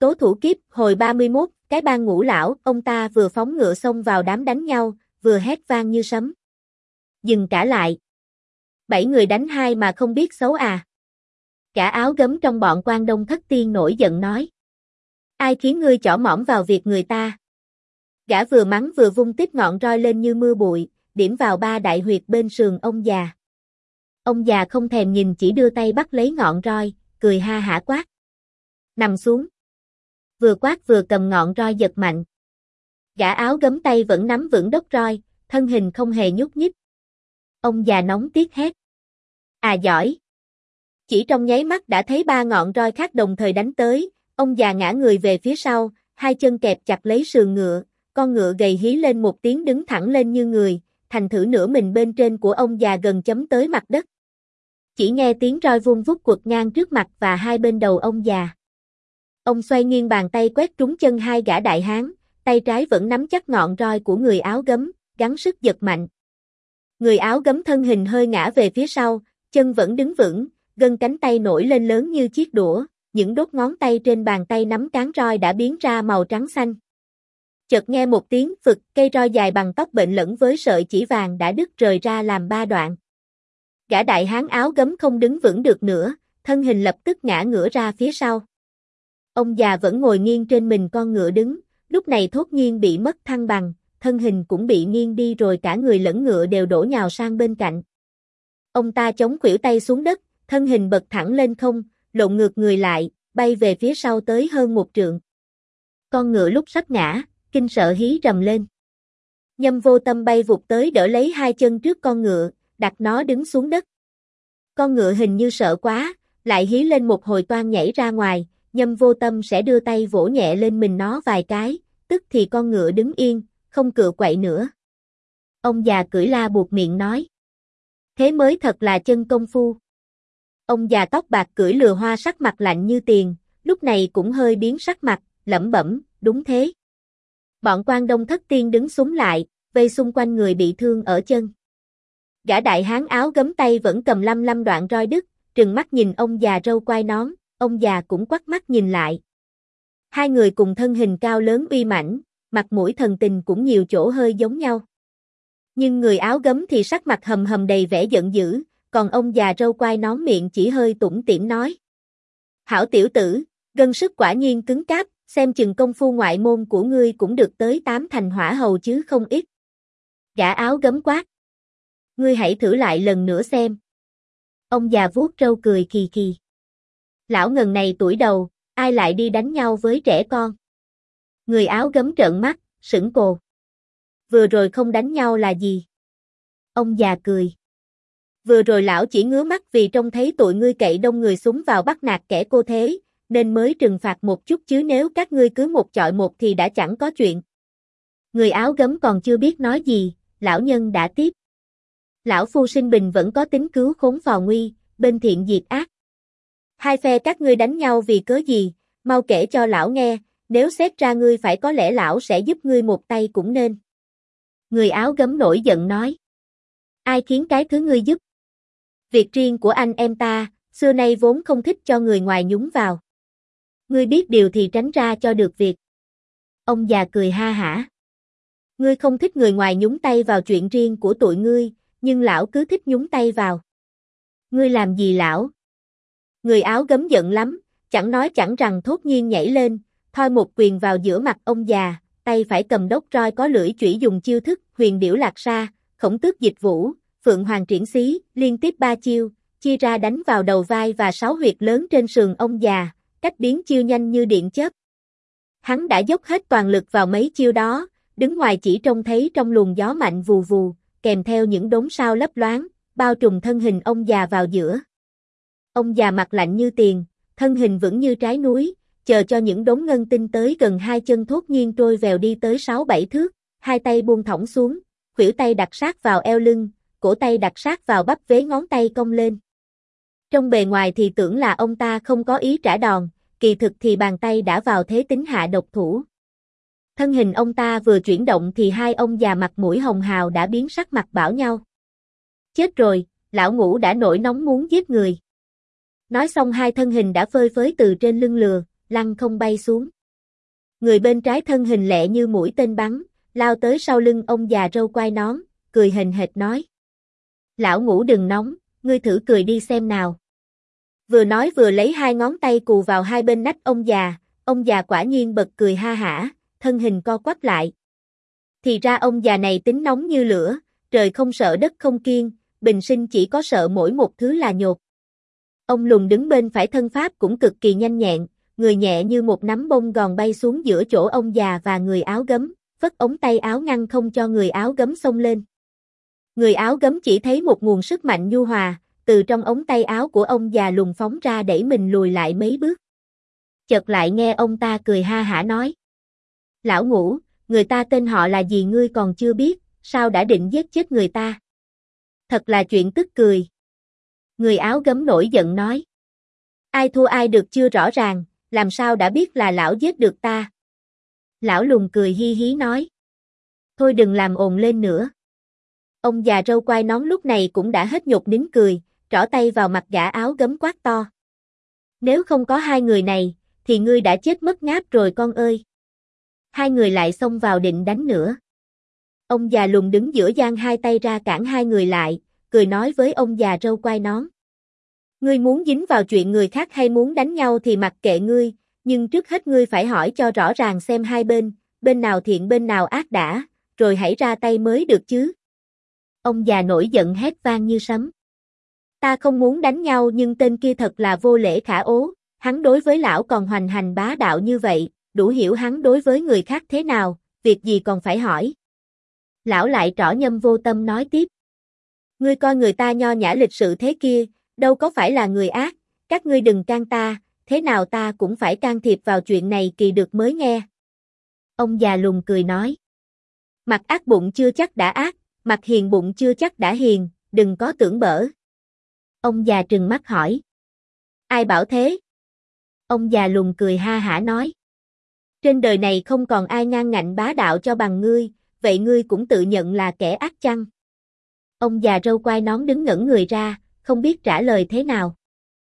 Tố thủ kiếp, hồi 31, cái bang Ngũ lão, ông ta vừa phóng ngựa xông vào đám đánh nhau, vừa hét vang như sấm. Dừng cả lại. 7 người đánh 2 mà không biết xấu à? Gã áo gấm trong bọn Quan Đông Thất Tiên nổi giận nói. Ai khiến ngươi chỏ mõm vào việc người ta? Gã vừa mắng vừa vung tiếp ngọn roi lên như mưa bụi, điểm vào 3 đại huyệt bên sườn ông già. Ông già không thèm nhìn, chỉ đưa tay bắt lấy ngọn roi, cười ha hả quát. Nằm xuống. Vừa quát vừa cầm ngọn roi giật mạnh. Gã áo gấm tay vẫn nắm vững đốc roi, thân hình không hề nhúc nhích. Ông già nóng tiếc hét. À giỏi. Chỉ trong nháy mắt đã thấy 3 ngọn roi khác đồng thời đánh tới, ông già ngã người về phía sau, 2 chân kẹp chặt lấy sườn ngựa, con ngựa gầy hí lên một tiếng đứng thẳng lên như người, thành thử nửa mình bên trên của ông già gần chấm tới mặt đất. Chỉ nghe tiếng roi vung vút quật ngang trước mặt và hai bên đầu ông già. Ông xoay nghiêng bàn tay quét trúng chân 2 gã đại hán, tay trái vẫn nắm chắc ngọn roi của người áo gấm, gắng sức giật mạnh. Người áo gấm thân hình hơi ngã về phía sau, chân vẫn đứng vững, gân cánh tay nổi lên lớn như chiếc đũa, những đốt ngón tay trên bàn tay nắm cán roi đã biến ra màu trắng xanh. Chợt nghe một tiếng phực, cây roi dài bằng tóc bệnh lẫn với sợi chỉ vàng đã đứt rời ra làm 3 đoạn. Gã đại hán áo gấm không đứng vững được nữa, thân hình lập tức ngã ngửa ra phía sau. Ông già vẫn ngồi nghiêng trên mình con ngựa đứng, lúc này thốt nhiên bị mất thăng bằng, thân hình cũng bị nghiêng đi rồi cả người lẫn ngựa đều đổ nhào sang bên cạnh. Ông ta chống khuỷu tay xuống đất, thân hình bật thẳng lên không, lộn ngược người lại, bay về phía sau tới hơn 1 trượng. Con ngựa lúc sắp ngã, kinh sợ hí rầm lên. Nhâm Vô Tâm bay vụt tới đỡ lấy 2 chân trước con ngựa, đặt nó đứng xuống đất. Con ngựa hình như sợ quá, lại hí lên một hồi toan nhảy ra ngoài, Nhâm Vô Tâm sẽ đưa tay vỗ nhẹ lên mình nó vài cái, tức thì con ngựa đứng yên, không cựa quậy nữa. Ông già cưỡi la buộc miệng nói. Thế mới thật là chân công phu. Ông già tóc bạc cưỡi lừa hoa sắc mặt lạnh như tiền, lúc này cũng hơi biến sắc mặt, lẩm bẩm, đúng thế. Bọn Quan Đông Thất Tiên đứng súng lại, vây xung quanh người bị thương ở chân. Gã đại hán áo gấm tay vẫn cầm lăm đoạn roi đứt, trừng mắt nhìn ông già râu quai nón, ông già cũng quắt mắt nhìn lại. 2 người cùng thân hình cao lớn uy mãnh, mặt mũi thần tình cũng nhiều chỗ hơi giống nhau. Nhưng người áo gấm thì sắc mặt hầm hầm đầy vẻ giận dữ, còn ông già râu quai nón miệng chỉ hơi tủm tỉm nói. Hảo tiểu tử, gân sức quả nhiên cứng cáp, xem chừng công phu ngoại môn của ngươi cũng được tới 8 thành hỏa hầu chứ không ít. Gã áo gấm quát. Ngươi hãy thử lại lần nữa xem. Ông già vuốt râu cười khì khì. Lão ngần này tuổi đầu, ai lại đi đánh nhau với trẻ con? Người áo gấm trợn mắt, sững cồ. Vừa rồi không đánh nhau là gì? Ông già cười. Vừa rồi lão chỉ ngứa mắt vì trông thấy tụi ngươi cậy đông người súng vào bắt nạt kẻ cô thế, nên mới trừng phạt một chút chứ nếu các ngươi cứ một chọi một thì đã chẳng có chuyện. Người áo gấm còn chưa biết nói gì, lão nhân đã tiếp. Lão phu sinh bình vẫn có tính cứu khốn phò nguy, bên thiện diệt ác. 2 phe các ngươi đánh nhau vì cớ gì, mau kể cho lão nghe, nếu xét ra ngươi phải có lẽ lão sẽ giúp ngươi một tay cũng nên. Người áo gấm nổi giận nói. Ai khiến cái thứ ngươi giúp? Việc riêng của anh em ta, xưa nay vốn không thích cho người ngoài nhúng vào. Ngươi biết điều thì tránh ra cho được việc. Ông già cười ha hả. Ngươi không thích người ngoài nhúng tay vào chuyện riêng của tụi ngươi, nhưng lão cứ thích nhúng tay vào. Ngươi làm gì lão? Người áo gấm giận lắm, chẳng nói chẳng rằng thốt nhiên nhảy lên, thoi một quyền vào giữa mặt ông già, tay phải cầm đốc roi có lưỡi chủy dùng chiêu thức huyền điểu lạc sa, khổng tước dịch vũ, phượng hoàng triển xí, liên tiếp 3 chiêu, chia ra đánh vào đầu vai và 6 huyệt lớn trên sườn ông già, cách biến chiêu nhanh như điện chớp. Hắn đã dốc hết toàn lực vào mấy chiêu đó, đứng ngoài chỉ trông thấy trong luồng gió mạnh vù vù, kèm theo những đốm sao lấp loáng, bao trùm thân hình ông già vào giữa. Ông già mặt lạnh như tiền, thân hình vững như trái núi, chờ cho những đốm ngân tinh tới gần 2 chân thốt nhiên trôi vèo đi tới 6-7 thước, 2 tay buông thõng xuống, khuỷu tay đặt sát vào eo lưng, cổ tay đặt sát vào bắp vế ngón tay cong lên. Trong bề ngoài thì tưởng là ông ta không có ý trả đòn, kỳ thực thì bàn tay đã vào thế tính hạ độc thủ. Thân hình ông ta vừa chuyển động thì 2 ông già mặt mũi hồng hào đã biến sắc mặt bảo nhau. Chết rồi, lão Ngũ đã nổi nóng muốn giết người. Nói xong 2 thân hình đã phơi phới từ trên lưng lừa, lăng không bay xuống. Người bên trái thân hình lẹ như mũi tên bắn, lao tới sau lưng ông già râu quai nón, cười hềnh hệt nói. Lão Ngũ đừng nóng, ngươi thử cười đi xem nào. Vừa nói vừa lấy hai ngón tay cù vào hai bên nách ông già quả nhiên bật cười ha hả, thân hình co quắp lại. Thì ra ông già này tính nóng như lửa, trời không sợ đất không kiêng, bình sinh chỉ có sợ mỗi một thứ là nhột. Ông lùn đứng bên phải thân pháp cũng cực kỳ nhanh nhẹn, người nhẹ như một nắm bông gòn bay xuống giữa chỗ ông già và người áo gấm, phất ống tay áo ngăn không cho người áo gấm xông lên. Người áo gấm chỉ thấy một nguồn sức mạnh nhu hòa, từ trong ống tay áo của ông già lùn phóng ra đẩy mình lùi lại mấy bước. Chợt lại nghe ông ta cười ha hả nói. Lão Ngũ, người ta tên họ là gì ngươi còn chưa biết, sao đã định giết chết người ta? Thật là chuyện tức cười. Người áo gấm nổi giận nói. Ai thua ai được chưa rõ ràng, làm sao đã biết là lão giết được ta? Lão lùn cười hi hí nói. Thôi đừng làm ồn lên nữa. Ông già râu quai nón lúc này cũng đã hết nhột nín cười, trỏ tay vào mặt gã áo gấm quát to. Nếu không có hai người này, thì ngươi đã chết mất ngáp rồi con ơi. Hai người lại xông vào định đánh nữa. Ông già lùn đứng giữa giang hai tay ra cản hai người lại, cười nói với ông già râu quai nón. Ngươi muốn dính vào chuyện người khác hay muốn đánh nhau thì mặc kệ ngươi, nhưng trước hết ngươi phải hỏi cho rõ ràng xem hai bên nào thiện bên nào ác đã, rồi hãy ra tay mới được chứ. Ông già nổi giận hét vang như sấm. Ta không muốn đánh nhau nhưng tên kia thật là vô lễ khả ố, hắn đối với lão còn hoành hành bá đạo như vậy, đủ hiểu hắn đối với người khác thế nào, việc gì còn phải hỏi. Lão lại trỏ Nhâm Vô Tâm nói tiếp. Ngươi coi người ta nho nhã lịch sự thế kia, đâu có phải là người ác, các ngươi đừng can ta, thế nào ta cũng phải can thiệp vào chuyện này kỳ được mới nghe. Ông già lùn cười nói. Mặt ác bụng chưa chắc đã ác, mặt hiền bụng chưa chắc đã hiền, đừng có tưởng bở. Ông già trừng mắt hỏi. Ai bảo thế? Ông già lùn cười ha hả nói. Trên đời này không còn ai ngang ngạnh bá đạo cho bằng ngươi, vậy ngươi cũng tự nhận là kẻ ác chăng? Ông già râu quai nón đứng ngẩn người ra, không biết trả lời thế nào.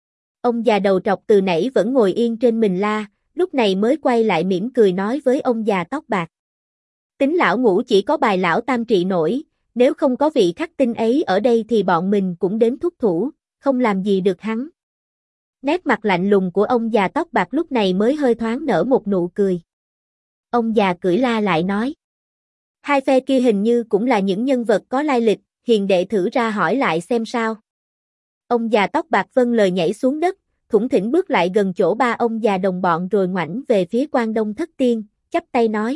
Ông già đầu trọc từ nãy vẫn ngồi yên trên mình la, lúc này mới quay lại mỉm cười nói với ông già tóc bạc. Tính lão Ngũ chỉ có bài lão tam trị nổi, nếu không có vị khắc tinh ấy ở đây thì bọn mình cũng đến thúc thủ, không làm gì được hắn. Nét mặt lạnh lùng của ông già tóc bạc lúc này mới hơi thoáng nở một nụ cười. Ông già cưỡi la lại nói. Hai phe kia hình như cũng là những nhân vật có lai lịch, hiền đệ thử ra hỏi lại xem sao. Ông già tóc bạc vâng lời nhảy xuống đất, thủng thỉnh bước lại gần chỗ ba ông già đồng bọn rồi ngoảnh về phía Quan Đông Thất Tiên, chắp tay nói.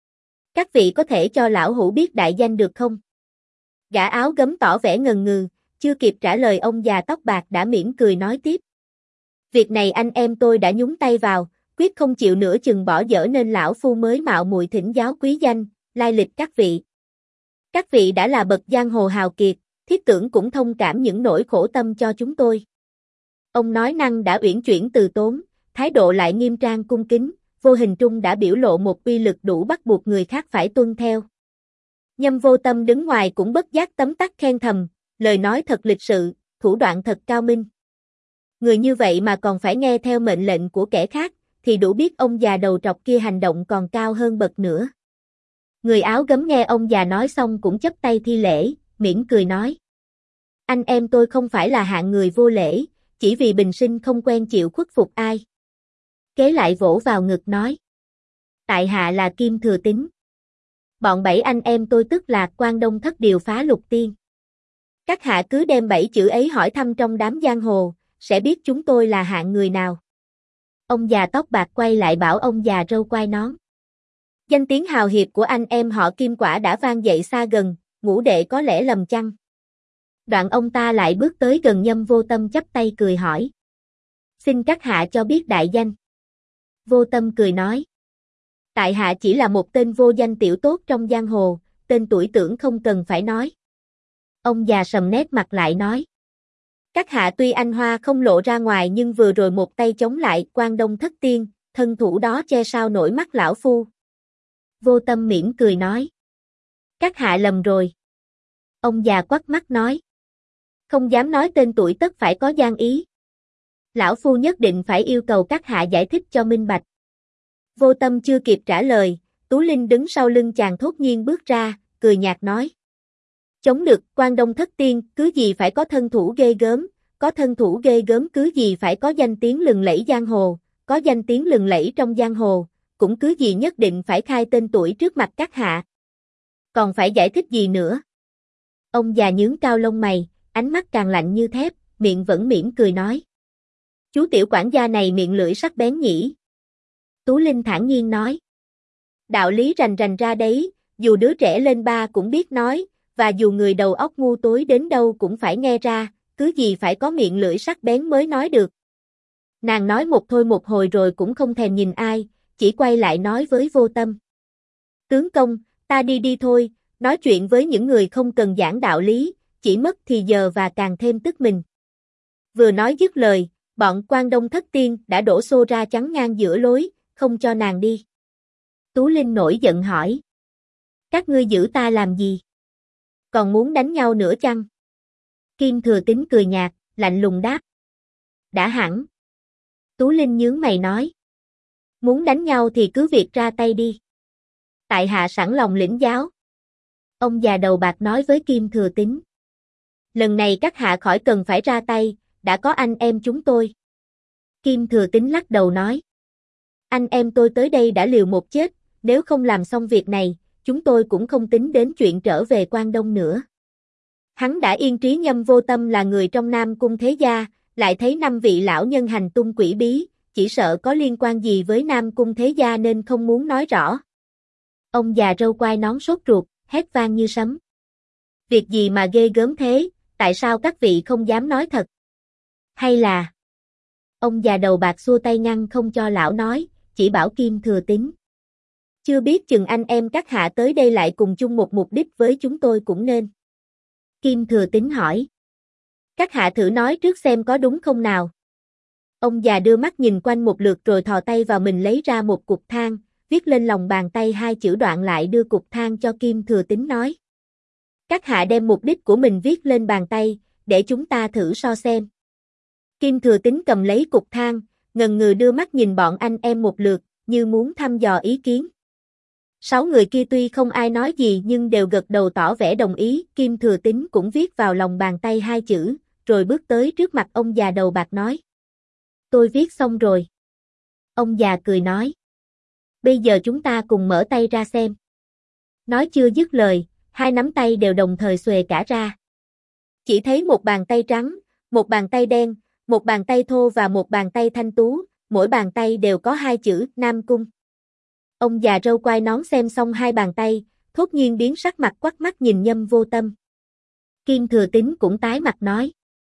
Các vị có thể cho lão hủ biết đại danh được không? Gã áo gấm tỏ vẻ ngần ngừ, chưa kịp trả lời ông già tóc bạc đã mỉm cười nói tiếp. Việc này anh em tôi đã nhúng tay vào, quyết không chịu nửa chừng bỏ dở nên lão phu mới mạo muội thỉnh giáo quý danh, lai lịch các vị. Các vị đã là bậc giang hồ hào kiệt, thiết tưởng cũng thông cảm những nỗi khổ tâm cho chúng tôi. Ông nói năng đã uyển chuyển từ tốn, thái độ lại nghiêm trang cung kính, vô hình trung đã biểu lộ một uy lực đủ bắt buộc người khác phải tuân theo. Nhâm Vô Tâm đứng ngoài cũng bất giác tấm tắc khen thầm, lời nói thật lịch sự, thủ đoạn thật cao minh. Người như vậy mà còn phải nghe theo mệnh lệnh của kẻ khác, thì đủ biết ông già đầu trọc kia hành động còn cao hơn bậc nữa. Người áo gấm nghe ông già nói xong cũng chắp tay thi lễ, mỉm cười nói. Anh em tôi không phải là hạng người vô lễ, chỉ vì bình sinh không quen chịu khuất phục ai. Kế lại vỗ vào ngực nói. Tại hạ là Kim Thừa Tín. Bọn bảy anh em tôi tức là Quan Đông Thất Điều Phá Lục Tiên. Các hạ cứ đem bảy chữ ấy hỏi thăm trong đám giang hồ, sẽ biết chúng tôi là hạng người nào. Ông già tóc bạc quay lại bảo ông già râu quai nón. Danh tiếng hào hiệp của anh em họ Kim quả đã vang dậy xa gần, Ngũ đệ có lẽ lầm chăng? Đoạn ông ta lại bước tới gần Nhâm Vô Tâm chắp tay cười hỏi. Xin các hạ cho biết đại danh. Vô Tâm cười nói. Tại hạ chỉ là một tên vô danh tiểu tốt trong giang hồ, tên tuổi tưởng không cần phải nói. Ông già sầm nét mặt lại nói. Các hạ tuy anh hoa không lộ ra ngoài nhưng vừa rồi một tay chống lại Quan Đông Thất Tiên, thân thủ đó che sao nổi mắt lão phu. Vô Tâm mỉm cười nói. Các hạ lầm rồi. Ông già quắt mắt nói. Không dám nói tên tuổi tất phải có gian ý. Lão phu nhất định phải yêu cầu các hạ giải thích cho minh bạch. Vô Tâm chưa kịp trả lời, Tú Linh đứng sau lưng chàng thốt nhiên bước ra, cười nhạt nói. Chống được, Quan Đông Thất Tiên, cứ gì phải có thân thủ ghê gớm, có thân thủ ghê gớm cứ gì phải có danh tiếng lừng lẫy giang hồ, có danh tiếng lừng lẫy trong giang hồ, cũng cứ gì nhất định phải khai tên tuổi trước mặt các hạ. Còn phải giải thích gì nữa? Ông già nhướng cao lông mày, ánh mắt càng lạnh như thép, miệng vẫn mỉm cười nói. Chú tiểu quản gia này miệng lưỡi sắc bén nhỉ? Tú Linh thản nhiên nói. Đạo lý rành rành ra đấy, dù đứa trẻ lên ba cũng biết nói, và dù người đầu óc ngu tối đến đâu cũng phải nghe ra, cứ gì phải có miệng lưỡi sắc bén mới nói được. Nàng nói một thôi một hồi rồi cũng không thèm nhìn ai, chỉ quay lại nói với Vô Tâm. Tướng công, ta đi thôi, nói chuyện với những người không cần giảng đạo lý, chỉ mất thì giờ và càng thêm tức mình. Vừa nói dứt lời, bọn Quan Đông Thất Tiên đã đổ xô ra chắn ngang giữa lối, không cho nàng đi. Tú Linh nổi giận hỏi. Các ngươi giữ ta làm gì? Còn muốn đánh nhau nữa chăng? Kim Thừa Tín cười nhạt, lạnh lùng đáp. Đã hẳn. Tú Linh nhướng mày nói. Muốn đánh nhau thì cứ việc ra tay đi. Tại hạ sẵn lòng lĩnh giáo. Ông già đầu bạc nói với Kim Thừa Tín. Lần này các hạ khỏi cần phải ra tay, đã có anh em chúng tôi. Kim Thừa Tín lắc đầu nói. Anh em tôi tới đây đã liều một chết, nếu không làm xong việc này, chúng tôi cũng không tính đến chuyện trở về Quan Đông nữa. Hắn đã yên trí Nhâm Vô Tâm là người trong Nam Cung thế gia, lại thấy 5 vị lão nhân hành tung quỷ bí, chỉ sợ có liên quan gì với Nam Cung thế gia nên không muốn nói rõ. Ông già râu quai nón sốt ruột, hét vang như sấm. Việc gì mà ghê gớm thế, tại sao các vị không dám nói thật? Hay là... Ông già đầu bạc xua tay ngăn không cho lão nói, chỉ bảo Kim Thừa Tín. Chưa biết chừng anh em các hạ tới đây lại cùng chung một mục đích với chúng tôi cũng nên. Kim Thừa Tín hỏi. Các hạ thử nói trước xem có đúng không nào. Ông già đưa mắt nhìn quanh một lượt rồi thò tay vào mình lấy ra một cục than, viết lên lòng bàn tay 2 chữ đoạn lại đưa cục than cho Kim Thừa Tín nói. Các hạ đem mục đích của mình viết lên bàn tay, để chúng ta thử so xem. Kim Thừa Tín cầm lấy cục than, ngần ngừ đưa mắt nhìn bọn anh em một lượt, như muốn thăm dò ý kiến. 6 người kia tuy không ai nói gì nhưng đều gật đầu tỏ vẻ đồng ý, Kim Thừa Tín cũng viết vào lòng bàn tay 2 chữ, rồi bước tới trước mặt ông già đầu bạc nói. Tôi viết xong rồi. Ông già cười nói. Bây giờ chúng ta cùng mở tay ra xem. Nói chưa dứt lời, 2 nắm tay đều đồng thời xuề cả ra. Chỉ thấy một bàn tay trắng, một bàn tay đen, một bàn tay thô và một bàn tay thanh tú, mỗi bàn tay đều có 2 chữ Nam Cung. Ông già râu quai nón xem xong 2 bàn tay, thốt nhiên biến sắc mặt quắc mắt nhìn Nhâm Vô Tâm. Kim Thừa Tín cũng tái mặt nói.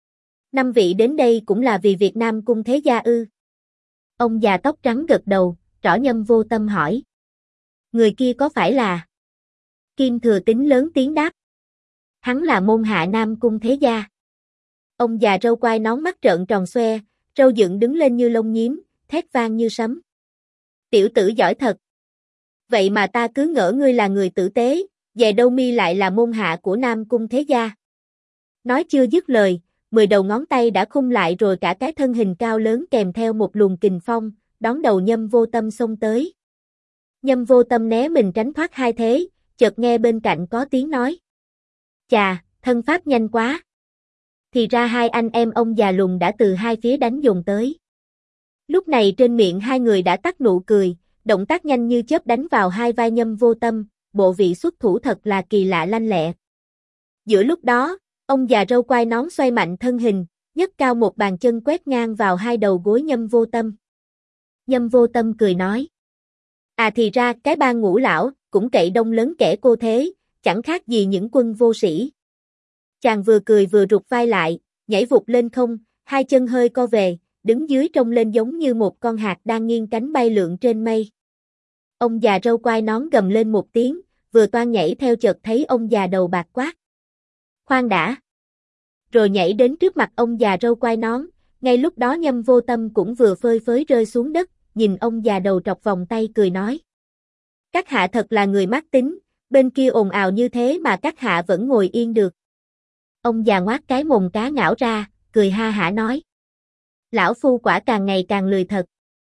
5 vị đến đây cũng là vì việc Nam Cung thế gia ư? Ông già tóc trắng gật đầu, trỏ Nhâm Vô Tâm hỏi. Người kia có phải là? Kim Thừa Tín lớn tiếng đáp. Hắn là môn hạ Nam Cung thế gia. Ông già râu quai nón mắt trợn tròn xoe, râu dựng đứng lên như lông nhím, thét vang như sấm. Tiểu tử giỏi thật. Vậy mà ta cứ ngỡ ngươi là người tử tế, về đâu mi lại là môn hạ của Nam Cung thế gia. Nói chưa dứt lời, 10 đầu ngón tay đã khung lại rồi cả cái thân hình cao lớn kèm theo một luồng kình phong, đón đầu Nhâm Vô Tâm xông tới. Nhâm Vô Tâm né mình tránh thoát 2 thế, chợt nghe bên cạnh có tiếng nói. Chà, thân pháp nhanh quá. Thì ra 2 anh em ông già lùn đã từ 2 phía đánh dồn tới. Lúc này trên miệng 2 người đã tắt nụ cười, động tác nhanh như chớp đánh vào 2 vai Nhâm Vô Tâm, bộ vị xuất thủ thật là kỳ lạ lanh lẹ. Giữa lúc đó, ông già râu quai nón xoay mạnh thân hình, nhấc cao một bàn chân quét ngang vào 2 đầu gối Nhâm Vô Tâm. Nhâm Vô Tâm cười nói. À thì ra cái bang Ngũ lão, cũng cậy đông lớn kẻ cô thế, chẳng khác gì những quân vô sĩ. Chàng vừa cười vừa rụt vai lại, nhảy vụt lên không, 2 chân hơi co về, đứng dưới trông lên giống như một con hạt đang nghiêng cánh bay lượn trên mây. Ông già râu quai nón gầm lên một tiếng, vừa toan nhảy theo chợt thấy ông già đầu bạc quát. Khoan đã! Rồi nhảy đến trước mặt ông già râu quai nón, ngay lúc đó Nhâm Vô Tâm cũng vừa phơi phới rơi xuống đất, nhìn ông già đầu trọc vòng tay cười nói. Các hạ thật là người mát tính, bên kia ồn ào như thế mà các hạ vẫn ngồi yên được. Ông già ngoác cái mồm cá ngảo ra, cười ha hả nói. Lão phu quả càng ngày càng lười thật.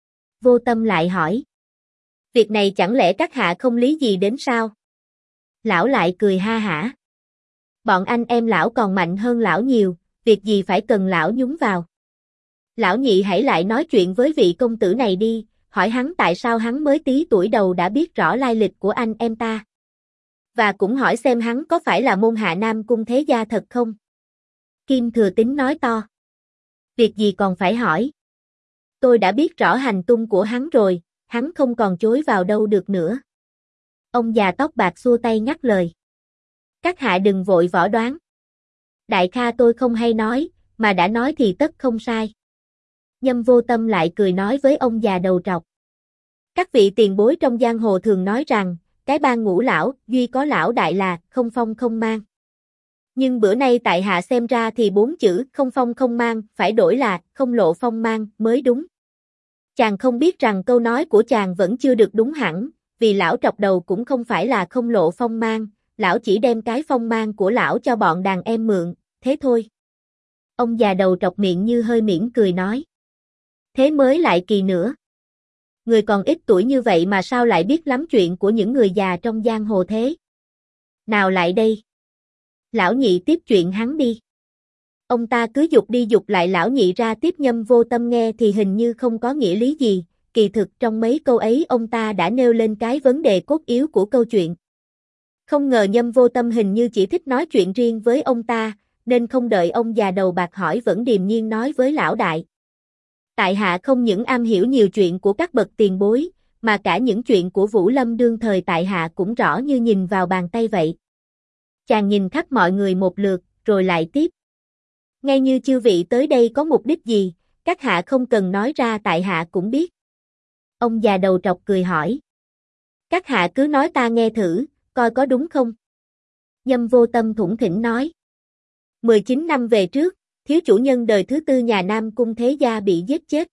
Vô Tâm lại hỏi. Việc này chẳng lẽ các hạ không lý gì đến sao? Lão lại cười ha hả. Bọn anh em lão còn mạnh hơn lão nhiều, việc gì phải cần lão nhúng vào. Lão nhị hãy lại nói chuyện với vị công tử này đi, hỏi hắn tại sao hắn mới tí tuổi đầu đã biết rõ lai lịch của anh em ta. Và cũng hỏi xem hắn có phải là môn hạ Nam Cung thế gia thật không? Kim Thừa Tín nói to. Việc gì còn phải hỏi? Tôi đã biết rõ hành tung của hắn rồi, hắn không còn chối vào đâu được nữa. Ông già tóc bạc xua tay ngắt lời. Các hạ đừng vội võ đoán. Đại kha tôi không hay nói, mà đã nói thì tất không sai. Nhâm Vô Tâm lại cười nói với ông già đầu trọc. Các vị tiền bối trong giang hồ thường nói rằng, cái bang Ngũ lão, duy có lão đại là, không phong không mang. Nhưng bữa nay tại hạ xem ra thì 4 chữ không phong không mang, phải đổi là không lộ phong mang mới đúng. Chàng không biết rằng câu nói của chàng vẫn chưa được đúng hẳn, vì lão trọc đầu cũng không phải là không lộ phong mang, lão chỉ đem cái phong mang của lão cho bọn đàn em mượn, thế thôi. Ông già đầu trọc miệng như hơi mỉm cười nói. Thế mới lại kỳ nữa. Người còn ít tuổi như vậy mà sao lại biết lắm chuyện của những người già trong giang hồ thế? Nào lại đây. Lão nhị tiếp chuyện hắn đi. Ông ta cứ dục đi dục lại lão nhị ra tiếp. Nhâm Vô Tâm nghe thì hình như không có nghĩa lý gì, kỳ thực trong mấy câu ấy ông ta đã nêu lên cái vấn đề cốt yếu của câu chuyện. Không ngờ Nhâm Vô Tâm hình như chỉ thích nói chuyện riêng với ông ta, nên không đợi ông già đầu bạc hỏi vẫn điềm nhiên nói với lão đại. Tại hạ không những am hiểu nhiều chuyện của các bậc tiền bối, mà cả những chuyện của Vũ Lâm đương thời tại hạ cũng rõ như nhìn vào bàn tay vậy. Chàng nhìn khắp mọi người một lượt, rồi lại tiếp. Ngay như chư vị tới đây có mục đích gì, các hạ không cần nói ra tại hạ cũng biết. Ông già đầu trọc cười hỏi. Các hạ cứ nói ta nghe thử, coi có đúng không? Nhâm Vô Tâm thủng thỉnh nói. 19 năm về trước, thiếu chủ nhân đời thứ tư nhà Nam Cung thế gia bị giết chết.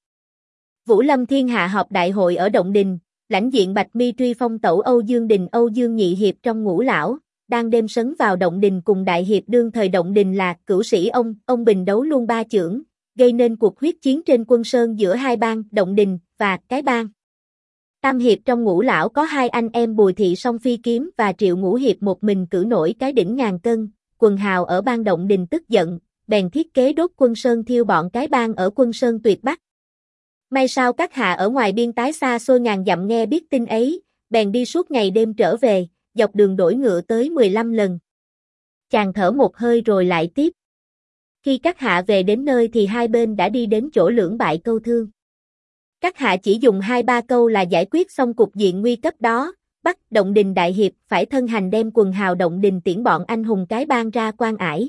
Vũ Lâm thiên hạ họp đại hội ở Động Đình, lãnh diện Bạch Mi truy phong tẩu Âu Dương Đình Âu Dương nhị hiệp trong Ngũ lão, đang đêm sấn vào Động Đình cùng đại hiệp đương thời Động Đình là Cửu Sĩ ông Bình đấu luôn ba chưởng, gây nên cuộc huyết chiến trên quân sơn giữa hai bang Động Đình và cái bang. Tam hiệp trong Ngũ lão có hai anh em Bùi Thị Song Phi Kiếm và Triệu Ngũ hiệp một mình cử nổi cái đỉnh ngàn cân. Quần hào ở bang Động Đình tức giận, bèn thiết kế đốt quân sơn thiêu bọn cái bang ở quân sơn tuyệt bắc. May sao các hạ ở ngoài biên tái xa xôi ngàn dặm nghe biết tin ấy, bèn đi suốt ngày đêm trở về, dọc đường đổi ngựa tới 15 lần. Chàng thở một hơi rồi lại tiếp. Khi các hạ về đến nơi thì hai bên đã đi đến chỗ lưỡng bại câu thương. Các hạ chỉ dùng 2-3 câu là giải quyết xong cục diện nguy cấp đó, bắt Động Đình đại hiệp phải thân hành đem quần hào Động Đình tiễn bọn anh hùng cái bang ra quan ải.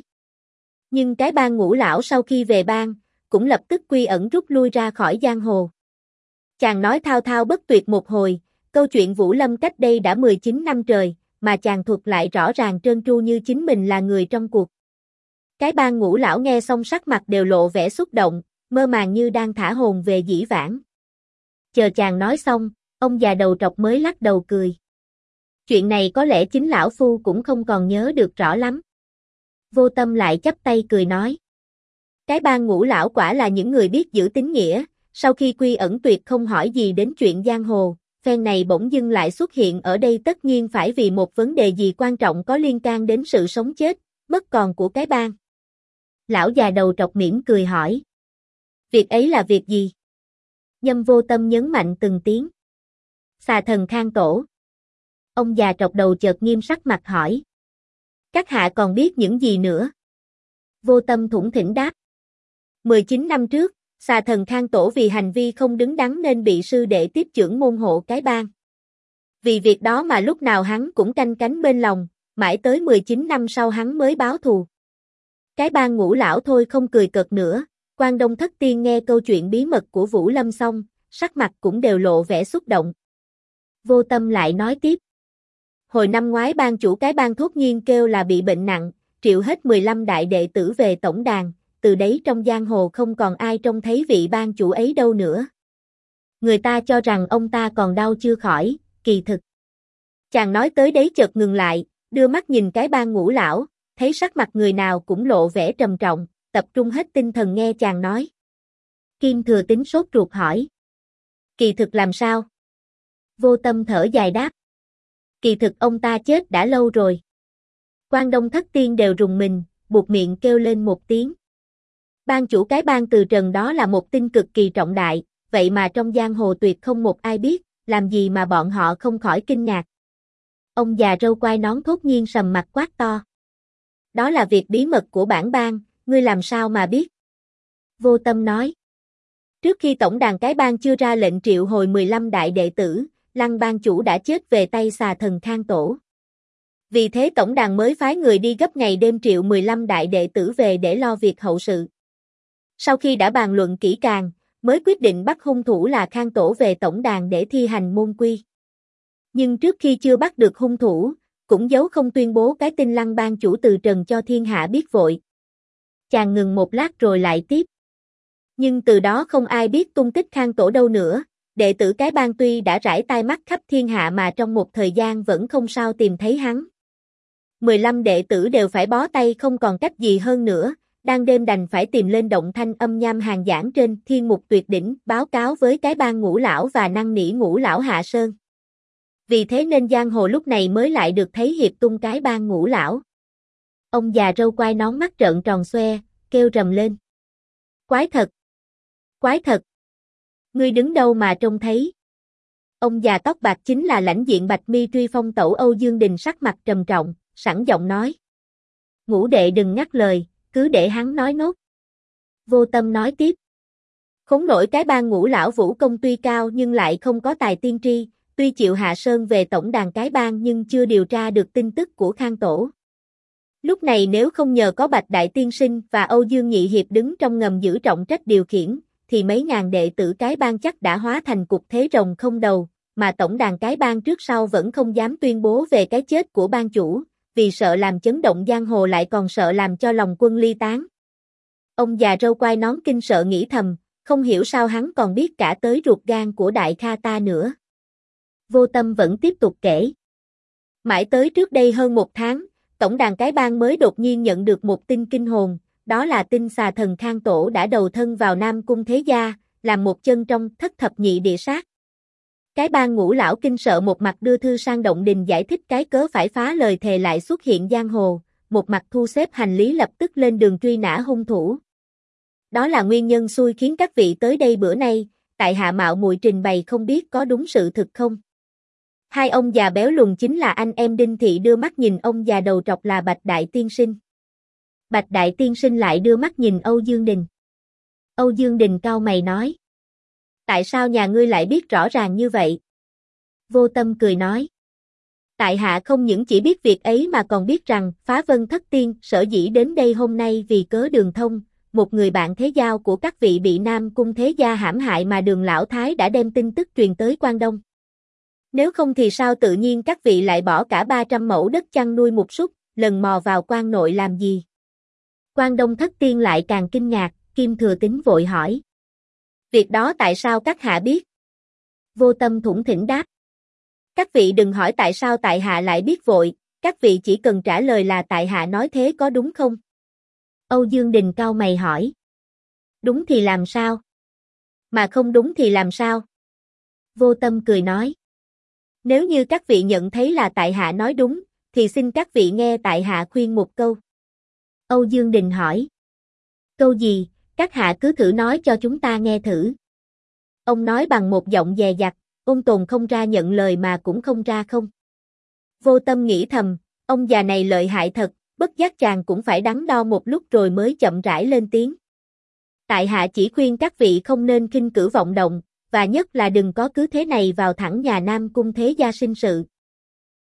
Nhưng cái bang Ngũ lão sau khi về bang, cũng lập tức quy ẩn rút lui ra khỏi giang hồ. Chàng nói thao thao bất tuyệt một hồi, câu chuyện Vũ Lâm cách đây đã 19 năm trời, mà chàng thuật lại rõ ràng trơn tru như chính mình là người trong cuộc. Cái bang Ngũ lão nghe xong sắc mặt đều lộ vẻ xúc động, mơ màng như đang thả hồn về dĩ vãng. Chờ chàng nói xong, ông già đầu trọc mới lắc đầu cười. Chuyện này có lẽ chính lão phu cũng không còn nhớ được rõ lắm. Vô Tâm lại chắp tay cười nói. Cái bang Ngũ lão quả là những người biết giữ tín nghĩa, sau khi quy ẩn tuyệt không hỏi gì đến chuyện giang hồ, phen này bỗng dưng lại xuất hiện ở đây tất nhiên phải vì một vấn đề gì quan trọng có liên can đến sự sống chết, mất còn của cái bang. Lão già đầu trọc mỉm cười hỏi. Việc ấy là việc gì? Nhâm Vô Tâm nhấn mạnh từng tiếng. Xà thần Khang Tổ. Ông già trọc đầu chợt nghiêm sắc mặt hỏi. Các hạ còn biết những gì nữa? Vô Tâm thủng thỉnh đáp. 19 năm trước, xà thần Khang Tổ vì hành vi không đứng đắn nên bị sư đệ tiếp chưởng môn hộ cái bang. Vì việc đó mà lúc nào hắn cũng canh cánh bên lòng, mãi tới 19 năm sau hắn mới báo thù. Cái bang Ngũ lão thôi không cười cợt nữa, Quan Đông Thất Tiên nghe câu chuyện bí mật của Vũ Lâm xong, sắc mặt cũng đều lộ vẻ xúc động. Vô Tâm lại nói tiếp. Hồi năm ngoái bang chủ cái bang thốt nhiên kêu là bị bệnh nặng, triệu hết 15 đại đệ tử về tổng đàn, từ đấy trong giang hồ không còn ai trông thấy vị bang chủ ấy đâu nữa. Người ta cho rằng ông ta còn đau chưa khỏi, kỳ thực. Chàng nói tới đấy chợt ngừng lại, đưa mắt nhìn cái bang Ngũ lão, thấy sắc mặt người nào cũng lộ vẻ trầm trọng, tập trung hết tinh thần nghe chàng nói. Kim Thừa Tính sốt ruột hỏi. Kỳ thực làm sao? Vô Tâm thở dài đáp. Kỳ thực ông ta chết đã lâu rồi. Quan Đông Thất Tiên đều rùng mình, buột miệng kêu lên một tiếng. Ban chủ cái bang Từ Trần đó là một tin cực kỳ trọng đại, vậy mà trong giang hồ tuyệt không một ai biết, làm gì mà bọn họ không khỏi kinh ngạc. Ông già râu quai nón thốt nhiên sầm mặt quát to. Đó là việc bí mật của bản bang, ngươi làm sao mà biết? Vô Tâm nói. Trước khi tổng đàn cái bang chưa ra lệnh triệu hồi 15 đại đệ tử, Lăng bang chủ đã chết về tay xà thần Khang Tổ. Vì thế tổng đàn mới phái người đi gấp ngày đêm triệu 15 đại đệ tử về để lo việc hậu sự. Sau khi đã bàn luận kỹ càng, mới quyết định bắt hung thủ là Khang Tổ về tổng đàn để thi hành môn quy. Nhưng trước khi chưa bắt được hung thủ, cũng giấu không tuyên bố cái tin Lăng bang chủ Từ Trần cho thiên hạ biết vội. Chàng ngừng một lát rồi lại tiếp. Nhưng từ đó không ai biết tung tích Khang Tổ đâu nữa, đệ tử cái bang tuy đã rải tai mắt khắp thiên hạ mà trong một thời gian vẫn không sao tìm thấy hắn. 15 đệ tử đều phải bó tay không còn cách gì hơn nữa, đang đêm đành phải tìm lên động Thanh Âm Nham hàng giảng trên Thiên Mục Tuyệt Đỉnh báo cáo với cái bang Ngũ Lão và năn nỉ Ngũ Lão hạ sơn. Vì thế nên giang hồ lúc này mới lại được thấy hiệp tung cái bang Ngũ Lão. Ông già râu quai nón mắt trợn tròn xoe, kêu rầm lên. Quái thật! Quái thật! Ngươi đứng đâu mà trông thấy? Ông già tóc bạc chính là lãnh diện Bạch Mi truy phong tẩu Âu Dương Đình sắc mặt trầm trọng, sẵn giọng nói. Ngũ đệ đừng ngắt lời, cứ để hắn nói nốt. Vô Tâm nói tiếp. Khốn nổi cái bang Ngũ Lão vũ công tuy cao nhưng lại không có tài tiên tri, tuy chịu hạ sơn về tổng đàn cái bang nhưng chưa điều tra được tin tức của Khang Tổ. Lúc này nếu không nhờ có Bạch Đại Tiên Sinh và Âu Dương Nhị Hiệp đứng trong ngầm giữ trọng trách điều khiển, thì mấy ngàn đệ tử cái bang chắc đã hóa thành cục thế rồng không đầu, mà tổng đàn cái bang trước sau vẫn không dám tuyên bố về cái chết của bang chủ, vì sợ làm chấn động giang hồ lại còn sợ làm cho lòng quân ly tán. Ông già râu quai nón kinh sợ nghĩ thầm, không hiểu sao hắn còn biết cả tới ruột gan của Đại Kha ta nữa. Vô Tâm vẫn tiếp tục kể. Mãi tới trước đây hơn một tháng, tổng đàn cái bang mới đột nhiên nhận được một tin kinh hồn, đó là tin xà thần Khang Tổ đã đầu thân vào Nam Cung Thế Gia, làm một chân trong thất thập nhị địa sát. Cái bang Ngũ Lão kinh sợ một mặt đưa thư sang động đình giải thích cái cớ phải phá lời thề lại xuất hiện giang hồ, một mặt thu xếp hành lý lập tức lên đường truy nã hung thủ. Đó là nguyên nhân xui khiến các vị tới đây bữa nay, tại hạ mạo muội trình bày không biết có đúng sự thực không. Hai ông già béo lùn chính là anh em Đinh Thị đưa mắt nhìn ông già đầu trọc là Bạch Đại Tiên Sinh. Bạch Đại Tiên Sinh lại đưa mắt nhìn Âu Dương Đình. Âu Dương Đình cau mày nói. Tại sao nhà ngươi lại biết rõ ràng như vậy? Vô Tâm cười nói. Tại hạ không những chỉ biết việc ấy mà còn biết rằng Phá Vân Thất Tiên sở dĩ đến đây hôm nay vì cớ Đường Thông, một người bạn thế giao của các vị bị Nam Cung Thế Gia hãm hại mà Đường Lão Thái đã đem tin tức truyền tới Quan Đông. Nếu không thì sao tự nhiên các vị lại bỏ cả 300 mẫu đất chăn nuôi mục súc, lần mò vào quan nội làm gì? Quan Đông Thất Tiên lại càng kinh ngạc, Kim Thừa Tính vội hỏi. Việc đó tại sao các hạ biết? Vô Tâm thủng thỉnh đáp. Các vị đừng hỏi tại sao tại hạ lại biết vội, các vị chỉ cần trả lời là tại hạ nói thế có đúng không? Âu Dương Đình cau mày hỏi. Đúng thì làm sao? Mà không đúng thì làm sao? Vô Tâm cười nói. Nếu như các vị nhận thấy là tại hạ nói đúng, thì xin các vị nghe tại hạ khuyên một câu. Âu Dương Đình hỏi. Câu gì, các hạ cứ thử nói cho chúng ta nghe thử. Ông nói bằng một giọng dè dặt, ôn tồn không ra nhận lời mà cũng không ra không. Vô Tâm nghĩ thầm, ông già này lợi hại thật, bất giác chàng cũng phải đắn đo một lúc rồi mới chậm rãi lên tiếng. Tại hạ chỉ khuyên các vị không nên khinh cử vọng động, và nhất là đừng có cứ thế này vào thẳng nhà Nam Cung Thế Gia sinh sự.